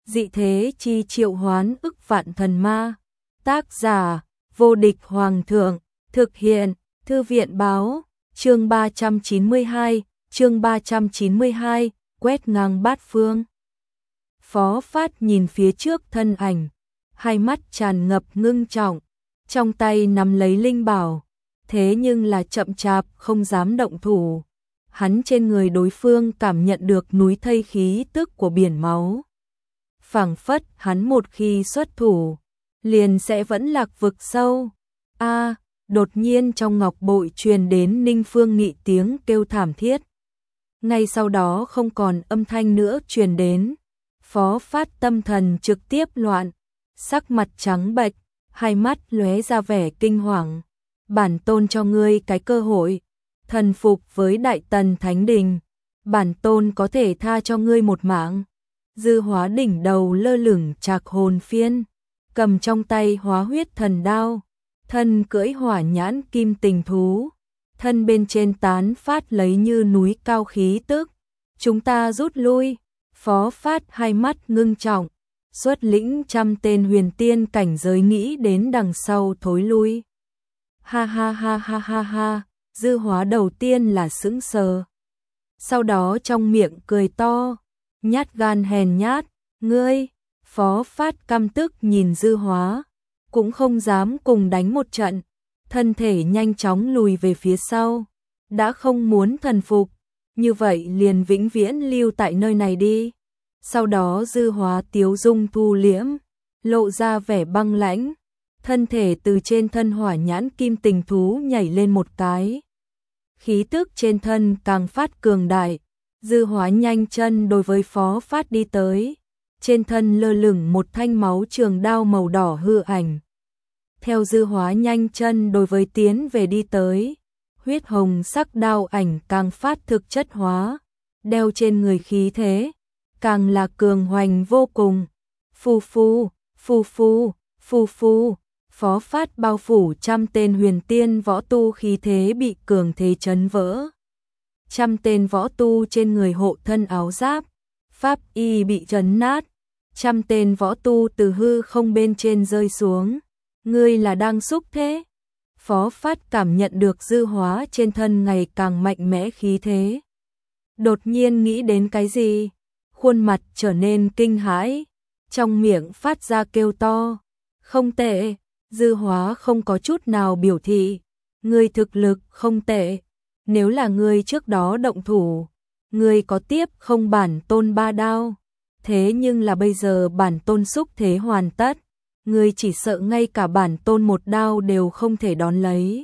Dị thế chi triệu hoán ức vạn thần ma. Tác giả: Vô địch hoàng thượng. Thực hiện: Thư viện báo. Chương 392, quét ngang bát phương. Phó Phát nhìn phía trước thân ảnh, hai mắt tràn ngập ngưng trọng, trong tay nắm lấy linh bảo, thế nhưng là chậm chạp không dám động thủ. Hắn trên người đối phương cảm nhận được núi thây khí tức của biển máu. Phảng phất hắn một khi xuất thủ, liền sẽ vẫn lạc vực sâu. Đột nhiên trong ngọc bội truyền đến Ninh Phương Nghị tiếng kêu thảm thiết. Ngay sau đó không còn âm thanh nữa truyền đến. Phó Phát tâm thần trực tiếp loạn, sắc mặt trắng bệch, hai mắt lóe ra vẻ kinh hoàng. Bản tôn cho ngươi cái cơ hội, thần phục với Đại Tần Thánh Đình, bản tôn có thể tha cho ngươi một mạng. Dư Hóa đỉnh đầu lơ lửng Trạc Hồn Phiên, cầm trong tay Hóa Huyết Thần Đao, thân cưỡi hỏa nhãn kim tình thú, thân bên trên tán phát lấy như núi cao khí tức. Chúng ta rút lui. Phó Phát hai mắt ngưng trọng, xuất lĩnh 100 tên huyền tiên cảnh giới nghĩ đến đằng sau thối lui. Ha ha ha ha ha ha, Dư Hóa đầu tiên là sững sờ. Sau đó trong miệng cười to, nhát gan hèn nhát, ngươi. Phó Phát căm tức nhìn Dư Hóa, cũng không dám cùng đánh một trận, thân thể nhanh chóng lùi về phía sau. Đã không muốn thần phục, như vậy liền vĩnh viễn lưu tại nơi này đi. Sau đó Dư Hóa tiếu dung thu liễm, lộ ra vẻ băng lãnh, thân thể từ trên thân hỏa nhãn kim tình thú nhảy lên một cái. Khí tức trên thân càng phát cường đại, Dư Hóa nhanh chân đối với Phó Phát đi tới, trên thân lơ lửng một thanh máu trường đao màu đỏ hư ảnh. Theo Dư Hóa nhanh chân đối với tiến về đi tới, huyết hồng sắc đao ảnh càng phát thực chất hóa, đeo trên người khí thế, càng là cường hoành vô cùng. Phù phù, phù phù, phù phù, Phó Phát bao phủ 100 tên huyền tiên võ tu khí thế bị cường thế chấn vỡ. 100 tên võ tu trên người hộ thân áo giáp, pháp y bị chấn nát, 100 tên võ tu từ hư không bên trên rơi xuống. Ngươi là đang xúc thế? Phó Phát cảm nhận được Dư Hóa trên thân ngày càng mạnh mẽ khí thế. Đột nhiên nghĩ đến cái gì? Khuôn mặt trở nên kinh hãi, trong miệng phát ra kêu to. Không tệ. Dư Hóa không có chút nào biểu thị. Ngươi thực lực không tệ. Nếu là ngươi trước đó động thủ, ngươi có tiếp không bản tôn 3 đao. Thế nhưng là bây giờ bản tôn xúc thế hoàn tất, ngươi chỉ sợ ngay cả bản tôn 1 đao đều không thể đón lấy.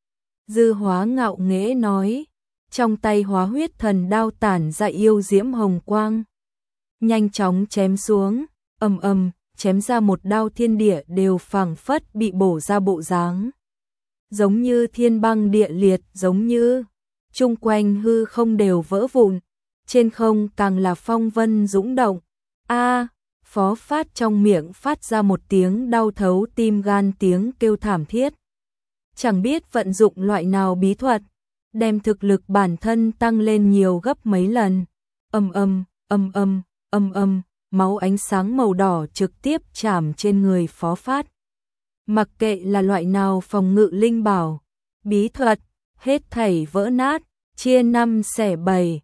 Dư Hóa ngạo nghễ nói, trong tay Hóa Huyết Thần Đao tản ra yêu diễm hồng quang, nhanh chóng chém xuống, ầm ầm, chém ra một đao thiên địa đều phảng phất bị bổ ra bộ dáng. Giống như thiên băng địa liệt, giống như chung quanh hư không đều vỡ vụn, trên không càng là phong vân dũng động. Phó Phát trong miệng phát ra một tiếng đau thấu tim gan tiếng kêu thảm thiết. Chẳng biết vận dụng loại nào bí thuật, đem thực lực bản thân tăng lên nhiều gấp mấy lần. Âm âm, âm âm, âm âm, máu ánh sáng màu đỏ trực tiếp chạm trên người Phó Phát. Mặc kệ là loại nào phòng ngự linh bảo, bí thuật, hết thảy vỡ nát, chia 5 xẻ 7.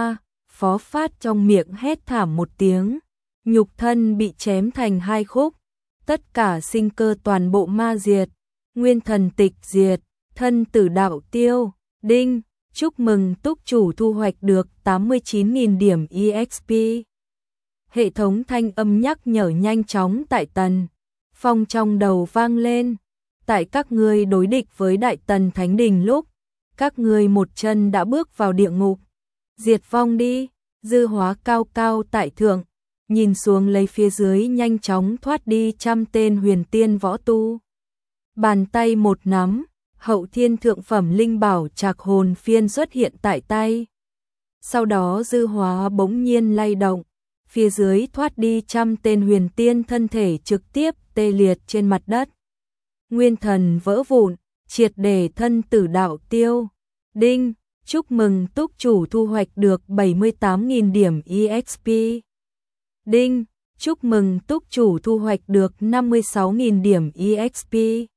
Phó Phát trong miệng hét thảm một tiếng, nhục thân bị chém thành 2 khúc, tất cả sinh cơ toàn bộ ma diệt, nguyên thần tịch diệt, thân tử đạo tiêu. Đinh, chúc mừng túc chủ thu hoạch được 89.000 điểm EXP. Hệ thống thanh âm nhắc nhở nhanh chóng tại Tần Phong trong đầu vang lên. Tại các ngươi đối địch với Đại Tần Thánh Đình lúc, các ngươi một chân đã bước vào địa ngục. Diệt vong đi. Dư Hóa cao cao tại thượng, nhìn xuống lấy phía dưới nhanh chóng thoát đi 100 tên huyền tiên võ tu. Bàn tay một nắm, hậu thiên thượng phẩm linh bảo Trạc Hồn Phiên xuất hiện tại tay. Sau đó Dư Hóa bỗng nhiên lay động, phía dưới thoát đi 100 tên huyền tiên thân thể trực tiếp tê liệt trên mặt đất. Nguyên thần vỡ vụn, triệt để thân tử đạo tiêu. Đinh, chúc mừng túc chủ thu hoạch được 78.000 điểm EXP. Đinh, chúc mừng túc chủ thu hoạch được 56.000 điểm EXP.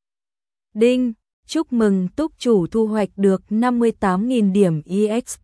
Đinh, chúc mừng túc chủ thu hoạch được 58.000 điểm EXP.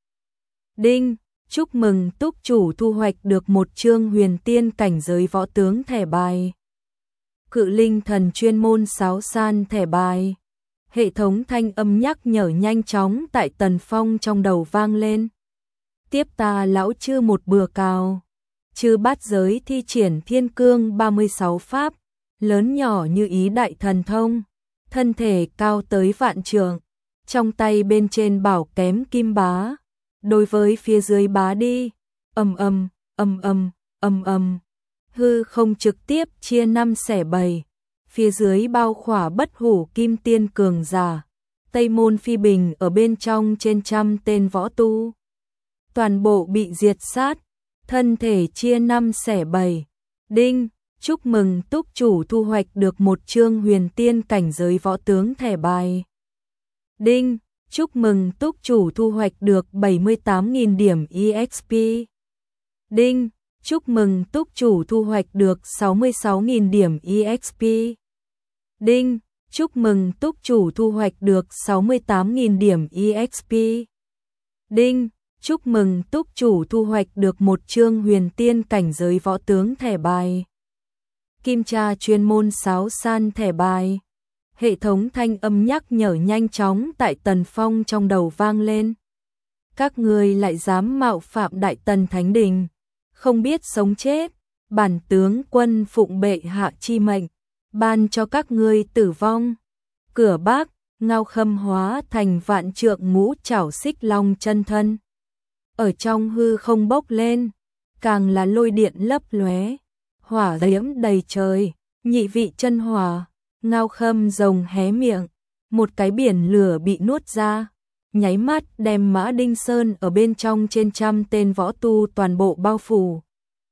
Đinh, chúc mừng túc chủ thu hoạch được một chương huyền tiên cảnh giới võ tướng thẻ bài. Cự linh thần chuyên môn sáo san thẻ bài. Hệ thống thanh âm nhắc nhở nhanh chóng tại Tần Phong trong đầu vang lên. Tiếp ta lão chư một bừa cào. Chư bát giới thi triển thiên cương 36 pháp, lớn nhỏ như ý đại thần thông, thân thể cao tới vạn trượng, trong tay bên trên bảo kém kim bá, đối với phía dưới bá đi, ầm ầm, ầm ầm, ầm ầm, hư không trực tiếp chia 5 xẻ 7, phía dưới bao khỏa bất hủ kim tiên cường giả, Tây Môn Phi Bình ở bên trong trên trăm tên võ tu, toàn bộ bị diệt sát, thân thể chia 5 xẻ 7. Đinh, chúc mừng túc chủ thu hoạch được một chương huyền tiên cảnh giới võ tướng thẻ bài. Đinh, chúc mừng túc chủ thu hoạch được 78.000 điểm EXP. Đinh, chúc mừng túc chủ thu hoạch được 66.000 điểm EXP. Đinh, chúc mừng túc chủ thu hoạch được 68.000 điểm EXP. Đinh, chúc mừng túc chủ thu hoạch được một chương huyền tiên cảnh giới võ tướng thẻ bài. Kim tra chuyên môn sáo san thẻ bài. Hệ thống thanh âm nhắc nhở nhanh chóng tại Tần Phong trong đầu vang lên. Các ngươi lại dám mạo phạm Đại Tần Thánh Đình, không biết sống chết, bản tướng quân phụng bệ hạ chi mệnh, ban cho các ngươi tử vong. Cửa Bắc, Ngao Khâm hóa thành vạn trượng ngũ trảo xích long chân thân. Ở trong hư không bốc lên, càng là lôi điện lấp lóe, hỏa diễm đầy trời, nhị vị chân hỏa, Ngao Khâm rồng hé miệng, một cái biển lửa bị nuốt ra, nháy mắt đem Mã Đinh Sơn ở bên trong trên trăm tên võ tu toàn bộ bao phủ.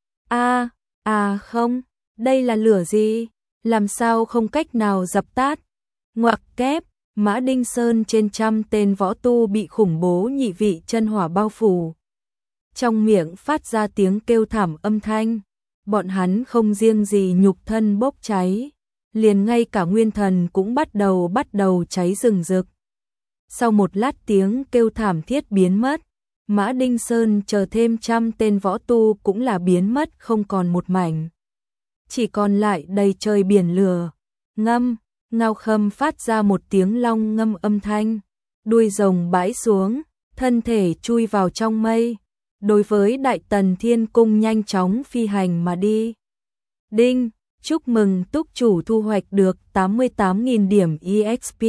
Không, đây là lửa gì? Làm sao không cách nào dập tắt? Ngoặc kép, Mã Đinh Sơn trên trăm tên võ tu bị khủng bố nhị vị chân hỏa bao phủ. Trong miệng phát ra tiếng kêu thảm âm thanh, bọn hắn không riêng gì nhục thân bốc cháy, liền ngay cả nguyên thần cũng bắt đầu cháy rừng rực. Sau một lát tiếng kêu thảm thiết biến mất, Mã Đinh Sơn chờ thêm trăm tên võ tu cũng là biến mất không còn một mảnh. Chỉ còn lại đầy trời biển lửa, ngâm, Ngao Khâm phát ra một tiếng long ngâm âm thanh, đuôi rồng bãi xuống, thân thể chui vào trong mây, đối với Đại Tần Thiên Cung nhanh chóng phi hành mà đi. Đinh, chúc mừng túc chủ thu hoạch được 88.000 điểm EXP.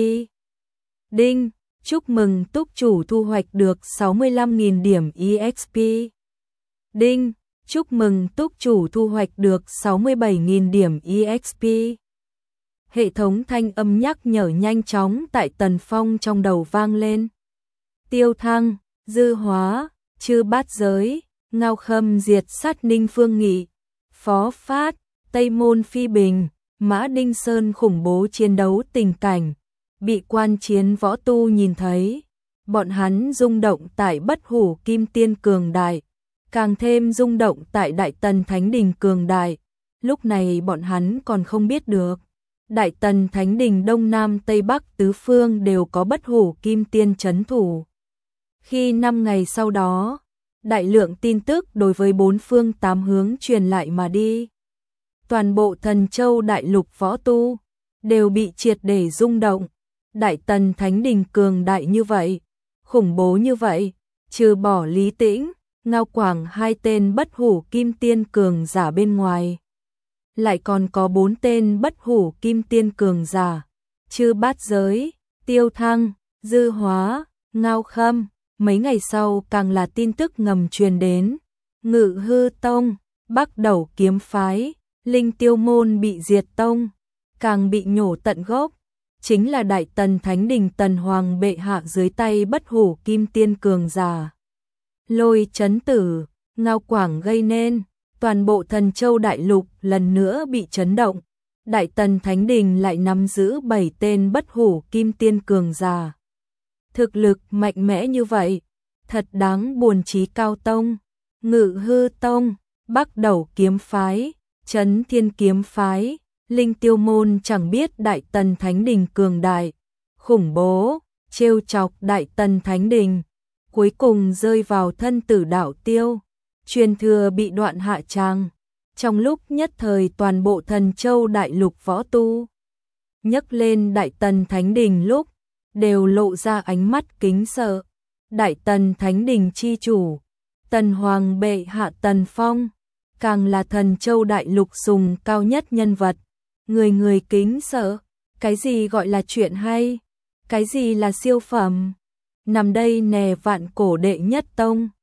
Đinh, chúc mừng túc chủ thu hoạch được 65.000 điểm EXP. Đinh, chúc mừng túc chủ thu hoạch được 67.000 điểm EXP. Hệ thống thanh âm nhắc nhở nhanh chóng tại Tần Phong trong đầu vang lên. Tiêu Thăng, Dư Hóa, Chư Bát Giới, Ngao Khâm diệt sát Ninh Phương Nghị, Phó Phát, Tây Môn Phi Bình, Mã Đinh Sơn khủng bố chiến đấu tình cảnh, bị quan chiến võ tu nhìn thấy, bọn hắn rung động tại bất hủ kim tiên cường đại, càng thêm rung động tại Đại Tần Thánh Đình cường đại, lúc này bọn hắn còn không biết được. Đại Tần Thánh Đình Đông Nam Tây Bắc tứ phương đều có bất hủ kim tiên trấn thủ. Khi 5 ngày sau đó, đại lượng tin tức đối với bốn phương tám hướng truyền lại mà đi. Toàn bộ Thần Châu đại lục võ tu đều bị triệt để rung động. Đại Tần Thánh Đình cường đại như vậy, khủng bố như vậy, trừ bỏ Lý Tĩnh, Ngao Quảng hai tên bất hủ kim tiên cường giả bên ngoài, lại còn có 4 tên bất hủ kim tiên cường giả, Chư Bát Giới, Tiêu Thăng, Dư Hóa, Ngao Khâm. Mấy ngày sau càng là tin tức ngầm truyền đến, Ngự Hư Tông, Bắc Đẩu kiếm phái, Linh Tiêu môn bị diệt tông, càng bị nhổ tận gốc, chính là Đại Tần Thánh Đình Tần Hoàng bệ hạ dưới tay bất hủ kim tiên cường giả. Lôi chấn tử, Ngao Quảng gây nên, toàn bộ Thần Châu đại lục lần nữa bị chấn động. Đại Tần Thánh Đình lại nắm giữ 7 tên bất hủ kim tiên cường giả. Thực lực mạnh mẽ như vậy, thật đáng buồn. Chí Cao Tông, Ngự Hư Tông, Bắc Đầu kiếm phái, Trấn Thiên kiếm phái, Linh Tiêu môn chẳng biết Đại Tần Thánh Đình cường đại, khủng bố, trêu chọc Đại Tần Thánh Đình, cuối cùng rơi vào thân Tử Đạo Tiêu, truyền thừa bị đoạn hạ tràng. Trong lúc nhất thời toàn bộ Thần Châu đại lục võ tu nhấc lên Đại Tần Thánh Đình lúc đều lộ ra ánh mắt kính sợ. Đại Tần Thánh Đình chi chủ, Tần Hoàng bệ hạ Tần Phong, càng là Thần Châu đại lục sùng cao nhất nhân vật, người người kính sợ. Cái gì gọi là chuyện hay? Cái gì là siêu phẩm? Nằm đây nè vạn cổ đệ nhất tông.